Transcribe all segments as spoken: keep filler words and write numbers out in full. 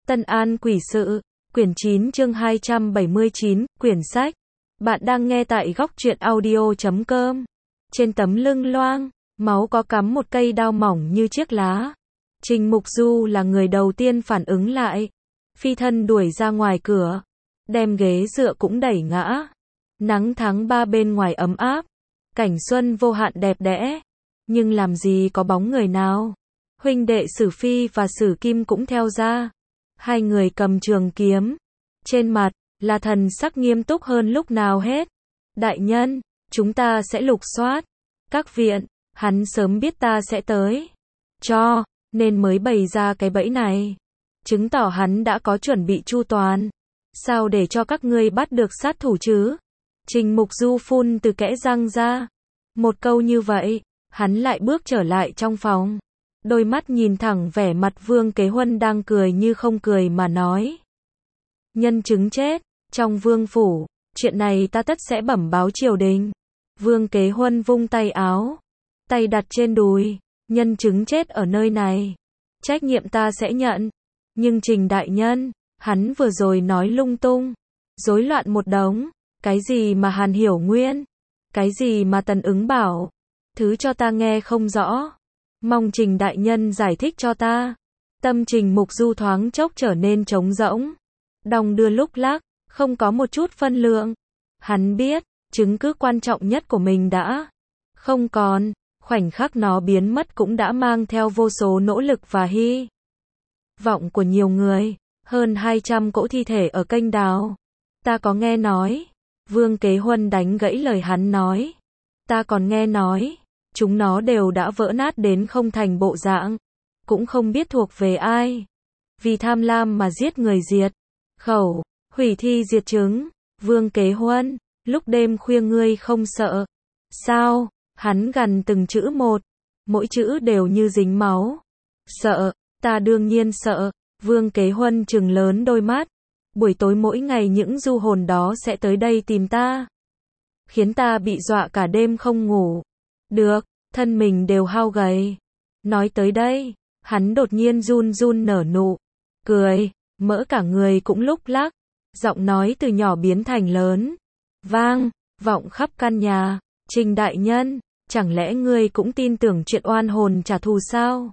Tân An Quỷ Sự, quyển chín chương hai trăm bảy mươi chín, quyển sách. Bạn đang nghe tại góc truyện audio chấm com. Trên tấm lưng loang, máu có cắm một cây đao mỏng như chiếc lá. Trình Mục Du là người đầu tiên phản ứng lại. Phi thân đuổi ra ngoài cửa. Đem ghế dựa cũng đẩy ngã. Nắng tháng ba bên ngoài ấm áp. Cảnh xuân vô hạn đẹp đẽ. Nhưng làm gì có bóng người nào. Huynh đệ Sử Phi và Sử Kim cũng theo ra. Hai người cầm trường kiếm. Trên mặt, là thần sắc nghiêm túc hơn lúc nào hết. Đại nhân, chúng ta sẽ lục soát. Các viện, hắn sớm biết ta sẽ tới. Cho, nên mới bày ra cái bẫy này. Chứng tỏ hắn đã có chuẩn bị chu toàn. Sao để cho các ngươi bắt được sát thủ chứ? Trình Mục Du phun từ kẽ răng ra. Một câu như vậy, hắn lại bước trở lại trong phòng. Đôi mắt nhìn thẳng vẻ mặt Vương Kế Huân đang cười như không cười mà nói. Nhân chứng chết, trong vương phủ, chuyện này ta tất sẽ bẩm báo triều đình. Vương Kế Huân vung tay áo, tay đặt trên đùi, nhân chứng chết ở nơi này. Trách nhiệm ta sẽ nhận. Nhưng Trình đại nhân, hắn vừa rồi nói lung tung, rối loạn một đống. Cái gì mà Hàn Hiểu Nguyên? Cái gì mà Tần Ứng Bảo? Thứ cho ta nghe không rõ. Mong Trình đại nhân giải thích cho ta. Tâm Trình Mục Du thoáng chốc trở nên trống rỗng. Đong đưa lúc lắc, không có một chút phân lượng. Hắn biết, chứng cứ quan trọng nhất của mình đã không còn. Khoảnh khắc nó biến mất cũng đã mang theo vô số nỗ lực và hy vọng của nhiều người. Hơn hai trăm cỗ thi thể ở kênh đào. Ta có nghe nói. Vương Kế Huân đánh gãy lời hắn nói. Ta còn nghe nói. Chúng nó đều đã vỡ nát đến không thành bộ dạng. Cũng không biết thuộc về ai. Vì tham lam mà giết người diệt khẩu, hủy thi diệt chứng. Vương Kế Huân, lúc đêm khuya ngươi không sợ sao? Hắn gằn từng chữ một. Mỗi chữ đều như dính máu. Sợ, ta đương nhiên sợ. Vương Kế Huân trừng lớn đôi mắt. Buổi tối mỗi ngày những du hồn đó sẽ tới đây tìm ta. Khiến ta bị dọa cả đêm không ngủ được, thân mình đều hao gầy. Nói tới đây, hắn đột nhiên run run nở nụ cười, mỡ cả người cũng lúc lắc. Giọng nói từ nhỏ biến thành lớn, vang, vọng khắp căn nhà. Trình đại nhân, chẳng lẽ ngươi cũng tin tưởng chuyện oan hồn trả thù sao?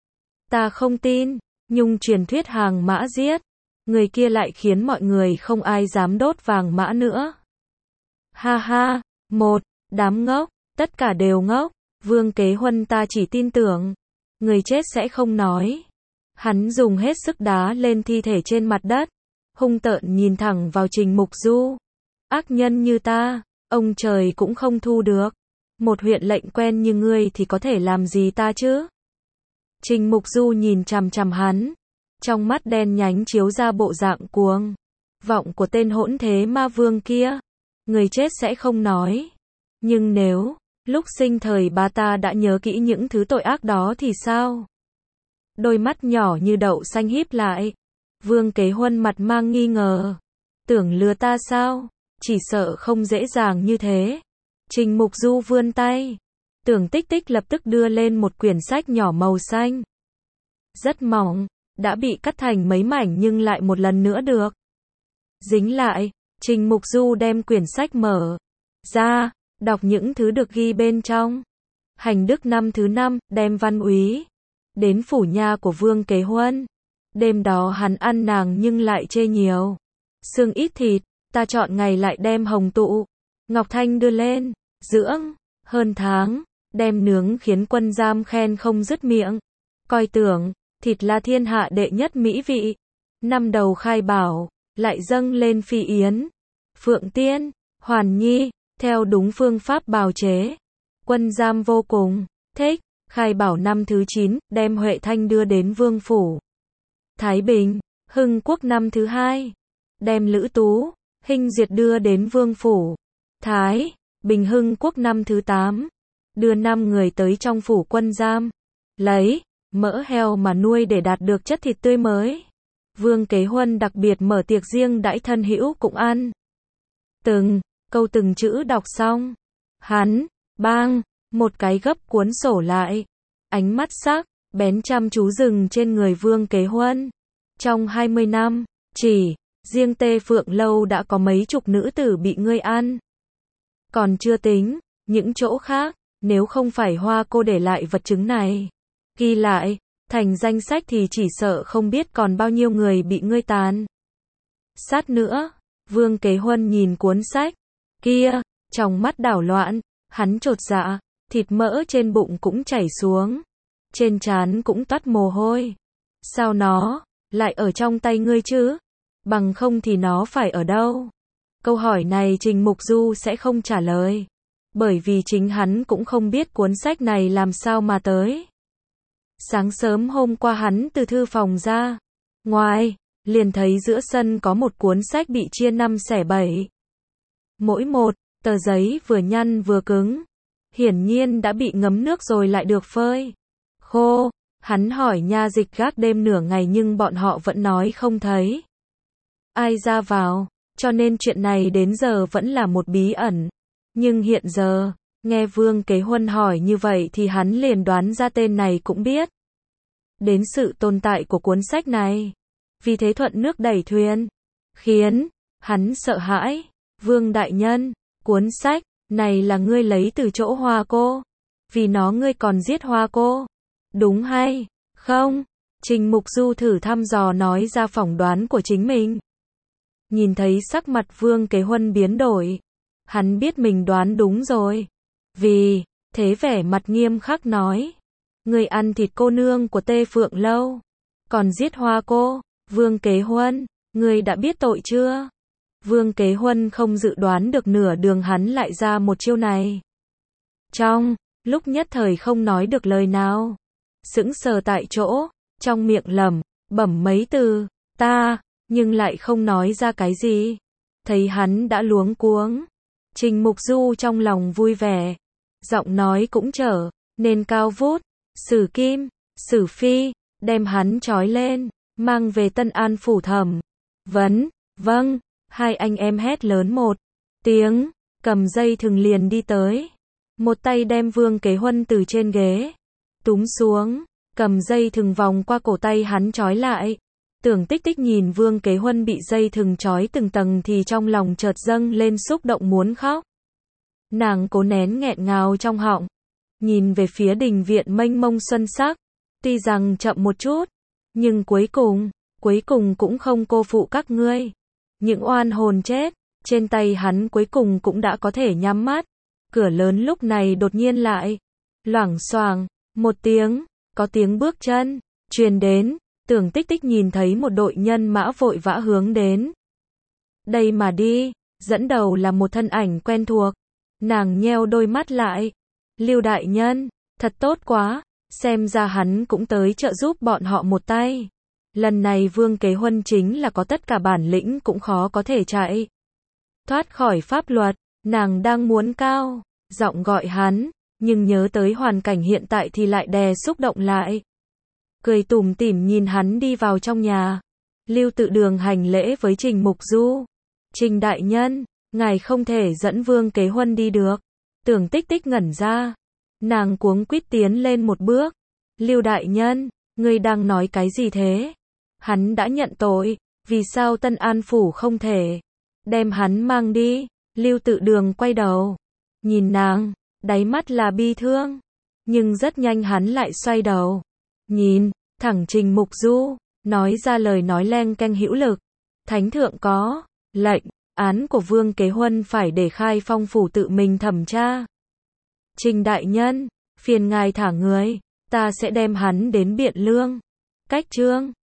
Ta không tin, Nhung truyền thuyết hàng mã giết. Người kia lại khiến mọi người không ai dám đốt vàng mã nữa. Ha ha, một, đám ngốc, tất cả đều ngốc. Vương Kế Huân ta chỉ tin tưởng. Người chết sẽ không nói. Hắn dùng hết sức đá lên thi thể trên mặt đất. Hung tợn nhìn thẳng vào Trình Mục Du. Ác nhân như ta, ông trời cũng không thu được. Một huyện lệnh quen như ngươi thì có thể làm gì ta chứ? Trình Mục Du nhìn chằm chằm hắn. Trong mắt đen nhánh chiếu ra bộ dạng cuồng vọng của tên hỗn thế ma vương kia. Người chết sẽ không nói. Nhưng nếu lúc sinh thời ba ta đã nhớ kỹ những thứ tội ác đó thì sao? Đôi mắt nhỏ như đậu xanh híp lại. Vương Kế Huân mặt mang nghi ngờ. Tưởng lừa ta sao? Chỉ sợ không dễ dàng như thế. Trình Mục Du vươn tay. Tưởng Tích Tích lập tức đưa lên một quyển sách nhỏ màu xanh. Rất mỏng, đã bị cắt thành mấy mảnh nhưng lại một lần nữa được dính lại. Trình Mục Du đem quyển sách mở ra, đọc những thứ được ghi bên trong. Hành đức năm thứ năm, đem Văn Úy đến phủ nha của Vương Kế Huân. Đêm đó hắn ăn nàng nhưng lại chê nhiều. Xương ít thịt, ta chọn ngày lại đem hồng tụ, ngọc thanh đưa lên, dưỡng, hơn tháng, đem nướng khiến quân giam khen không dứt miệng. Coi tưởng, thịt là thiên hạ đệ nhất mỹ vị. Năm đầu khai bảo, lại dâng lên phi yến, phượng tiên, hoàn nhi, theo đúng phương pháp bào chế. Quân giam vô cùng thích. Khai bảo năm thứ chín, đem Huệ Thanh đưa đến vương phủ Thái Bình. Hưng Quốc năm thứ hai, đem Lữ Tú, Hinh Diệt đưa đến vương phủ Thái Bình. Hưng Quốc năm thứ tám, đưa năm người tới trong phủ quân giam, lấy mỡ heo mà nuôi để đạt được chất thịt tươi mới. Vương Kế Huân đặc biệt mở tiệc riêng đãi thân hữu cũng ăn. Từng câu từng chữ đọc xong, hắn bang một cái gấp cuốn sổ lại. Ánh mắt sắc bén chăm chú dừng trên người Vương Kế Huân. Trong hai mươi năm, chỉ riêng Tê Phượng Lâu đã có mấy chục nữ tử bị ngươi ăn. Còn chưa tính những chỗ khác, nếu không phải Hoa cô để lại vật chứng này, ghi lại thành danh sách thì chỉ sợ không biết còn bao nhiêu người bị ngươi tàn sát nữa. Vương Kế Huân nhìn cuốn sách kia, trong mắt đảo loạn, hắn chột dạ, thịt mỡ trên bụng cũng chảy xuống, trên trán cũng toát mồ hôi. Sao nó lại ở trong tay ngươi chứ? Bằng không thì nó phải ở đâu? Câu hỏi này Trình Mục Du sẽ không trả lời, bởi vì chính hắn cũng không biết cuốn sách này làm sao mà tới. Sáng sớm hôm qua hắn từ thư phòng ra ngoài, liền thấy giữa sân có một cuốn sách bị chia năm xẻ bảy. Mỗi một tờ giấy vừa nhăn vừa cứng, hiển nhiên đã bị ngấm nước rồi lại được phơi khô. Hắn hỏi nha dịch gác đêm nửa ngày nhưng bọn họ vẫn nói không thấy ai ra vào, cho nên chuyện này đến giờ vẫn là một bí ẩn. Nhưng hiện giờ, nghe Vương Kế Huân hỏi như vậy thì hắn liền đoán ra tên này cũng biết đến sự tồn tại của cuốn sách này. Vì thế thuận nước đẩy thuyền, khiến hắn sợ hãi. Vương đại nhân, cuốn sách này là ngươi lấy từ chỗ Hoa cô? Vì nó ngươi còn giết Hoa cô, đúng hay không? Trình Mục Du thử thăm dò nói ra phỏng đoán của chính mình. Nhìn thấy sắc mặt Vương Kế Huân biến đổi, hắn biết mình đoán đúng rồi. Vì thế vẻ mặt nghiêm khắc nói, ngươi ăn thịt cô nương của Tê Phượng Lâu, còn giết Hoa cô. Vương Kế Huân, ngươi đã biết tội chưa? Vương Kế Huân không dự đoán được nửa đường hắn lại ra một chiêu này. Trong lúc nhất thời không nói được lời nào, sững sờ tại chỗ, trong miệng lẩm bẩm mấy từ, ta, nhưng lại không nói ra cái gì. Thấy hắn đã luống cuống, Trình Mục Du trong lòng vui vẻ, giọng nói cũng trở nên cao vút. Sử Kim, Sử Phi, đem hắn trói lên, mang về Tân An phủ thẩm vấn. Vâng. Hai anh em hét lớn một tiếng, cầm dây thừng liền đi tới. Một tay đem Vương Kế Huân từ trên ghế túm xuống, cầm dây thừng vòng qua cổ tay hắn trói lại. Tưởng Tích Tích nhìn Vương Kế Huân bị dây thừng trói từng tầng thì trong lòng chợt dâng lên xúc động muốn khóc. Nàng cố nén nghẹn ngào trong họng, nhìn về phía đình viện mênh mông xuân sắc. Tuy rằng chậm một chút, nhưng cuối cùng, cuối cùng cũng không cô phụ các ngươi. Những oan hồn chết trên tay hắn cuối cùng cũng đã có thể nhắm mắt. Cửa lớn lúc này đột nhiên lại loảng xoảng một tiếng, có tiếng bước chân truyền đến. Tưởng Tích Tích nhìn thấy một đội nhân mã vội vã hướng đến đây mà đi, dẫn đầu là một thân ảnh quen thuộc. Nàng nheo đôi mắt lại. Lưu đại nhân, thật tốt quá, xem ra hắn cũng tới trợ giúp bọn họ một tay. Lần này Vương Kế Huân chính là có tất cả bản lĩnh cũng khó có thể chạy thoát khỏi pháp luật. Nàng đang muốn cao giọng gọi hắn, nhưng nhớ tới hoàn cảnh hiện tại thì lại đè xúc động lại. Cười tủm tỉm nhìn hắn đi vào trong nhà. Lưu Tự Đường hành lễ với Trình Mục Du. Trình đại nhân, ngài không thể dẫn Vương Kế Huân đi được. Tưởng Tích Tích ngẩn ra. Nàng cuống quýt tiến lên một bước. Lưu đại nhân, ngươi đang nói cái gì thế? Hắn đã nhận tội, vì sao Tân An phủ không thể đem hắn mang đi? Lưu Tự Đường quay đầu, nhìn nàng, đáy mắt là bi thương, nhưng rất nhanh hắn lại xoay đầu, nhìn thẳng Trình Mục Du, nói ra lời nói leng keng hữu lực. Thánh thượng có lệnh, án của Vương Kế Huân phải để Khai Phong phủ tự mình thẩm tra. Trình đại nhân, phiền ngài thả người, ta sẽ đem hắn đến Biện Lương. Cách chương